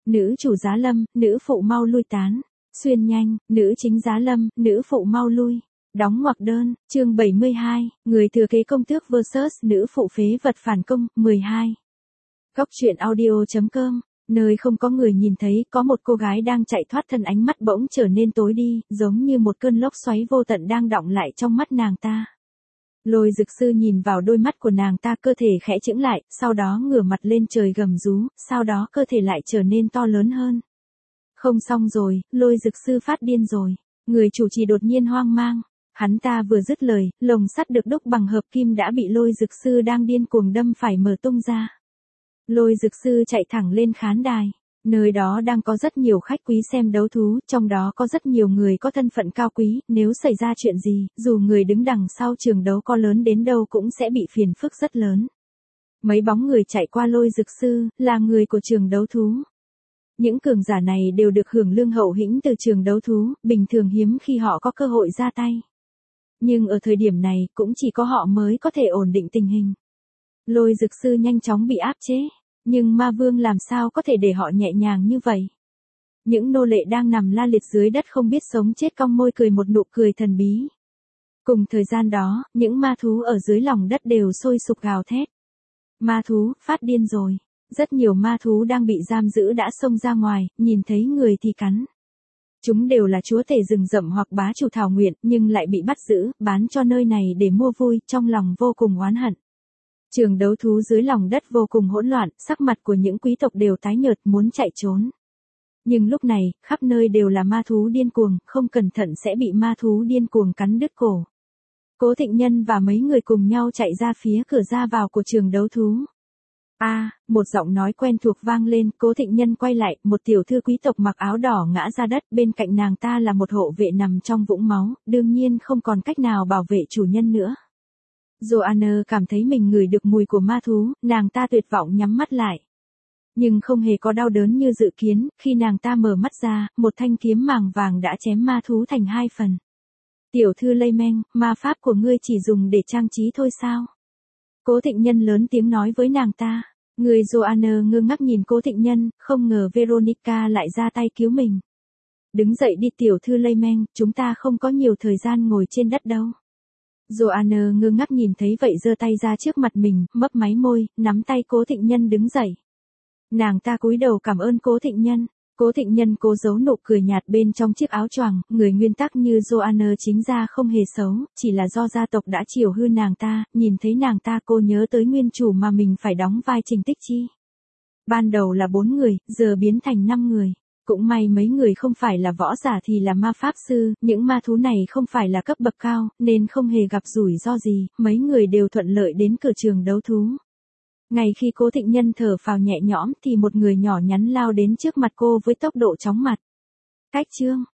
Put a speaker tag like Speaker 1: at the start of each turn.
Speaker 1: nữ chủ giá lâm, nữ phụ mau lui tán. Xuyên nhanh, nữ chính giá lâm, nữ phụ mau lui. Đóng ngoặc đơn, chương 72, người thừa kế công tước vs nữ phụ phế vật phản công, 12. Góc truyện audio.com, nơi không có người nhìn thấy, có một cô gái đang chạy thoát thân, ánh mắt bỗng trở nên tối đi, giống như một cơn lốc xoáy vô tận đang đọng lại trong mắt nàng ta. Lôi Dực Sư nhìn vào đôi mắt của nàng ta, cơ thể khẽ chững lại, sau đó ngửa mặt lên trời gầm rú, sau đó cơ thể lại trở nên to lớn hơn. Không xong rồi, Lôi Dực Sư phát điên rồi. Người chủ trì đột nhiên hoang mang. Hắn ta vừa dứt lời, lồng sắt được đúc bằng hợp kim đã bị Lôi Dực Sư đang điên cuồng đâm phải mở tung ra. Lôi Dực Sư chạy thẳng lên khán đài. Nơi đó đang có rất nhiều khách quý xem đấu thú, trong đó có rất nhiều người có thân phận cao quý, nếu xảy ra chuyện gì, dù người đứng đằng sau trường đấu có lớn đến đâu cũng sẽ bị phiền phức rất lớn. Mấy bóng người chạy qua Lôi Dực Sư, là người của trường đấu thú. Những cường giả này đều được hưởng lương hậu hĩnh từ trường đấu thú, bình thường hiếm khi họ có cơ hội ra tay. Nhưng ở thời điểm này, cũng chỉ có họ mới có thể ổn định tình hình. Lôi Dực Sư nhanh chóng bị áp chế. Nhưng ma vương làm sao có thể để họ nhẹ nhàng như vậy? Những nô lệ đang nằm la liệt dưới đất không biết sống chết cong môi cười một nụ cười thần bí. Cùng thời gian đó, những ma thú ở dưới lòng đất đều sôi sục gào thét. Ma thú, phát điên rồi. Rất nhiều ma thú đang bị giam giữ đã xông ra ngoài, nhìn thấy người thì cắn. Chúng đều là chúa tể rừng rậm hoặc bá chủ thảo nguyên, nhưng lại bị bắt giữ, bán cho nơi này để mua vui, trong lòng vô cùng oán hận. Trường đấu thú dưới lòng đất vô cùng hỗn loạn, sắc mặt của những quý tộc đều tái nhợt muốn chạy trốn. Nhưng lúc này, khắp nơi đều là ma thú điên cuồng, không cẩn thận sẽ bị ma thú điên cuồng cắn đứt cổ. Cố Thịnh Nhân và mấy người cùng nhau chạy ra phía cửa ra vào của trường đấu thú. Một giọng nói quen thuộc vang lên, Cố Thịnh Nhân quay lại, một tiểu thư quý tộc mặc áo đỏ ngã ra đất, bên cạnh nàng ta là một hộ vệ nằm trong vũng máu, đương nhiên không còn cách nào bảo vệ chủ nhân nữa. Joanna cảm thấy mình ngửi được mùi của ma thú, nàng ta tuyệt vọng nhắm mắt lại. Nhưng không hề có đau đớn như dự kiến, khi nàng ta mở mắt ra, một thanh kiếm màng vàng đã chém ma thú thành 2 phần. Tiểu thư Laymen, ma pháp của ngươi chỉ dùng để trang trí thôi sao? Cố Thịnh Nhân lớn tiếng nói với nàng ta. Người Joanna ngơ ngác nhìn Cố Thịnh Nhân, không ngờ Veronica lại ra tay cứu mình. Đứng dậy đi tiểu thư Laymen, chúng ta không có nhiều thời gian ngồi trên đất đâu. Joanna ngơ ngác nhìn thấy vậy giơ tay ra trước mặt mình, mấp máy môi, nắm tay Cố Thịnh Nhân đứng dậy. Nàng ta cúi đầu cảm ơn Cố Thịnh Nhân. Cố Thịnh Nhân cố giấu nụ cười nhạt bên trong chiếc áo choàng, người nguyên tắc như Joanna chính ra không hề xấu, chỉ là do gia tộc đã chiều hư nàng ta, nhìn thấy nàng ta cô nhớ tới nguyên chủ mà mình phải đóng vai Trình Tích Chi. Ban đầu là 4 người, giờ biến thành 5 người. Cũng may mấy người không phải là võ giả thì là ma pháp sư, những ma thú này không phải là cấp bậc cao, nên không hề gặp rủi ro gì, mấy người đều thuận lợi đến cửa trường đấu thú. Ngay khi Cố Thịnh Nhân thở phào nhẹ nhõm thì một người nhỏ nhắn lao đến trước mặt cô với tốc độ chóng mặt. Cách chương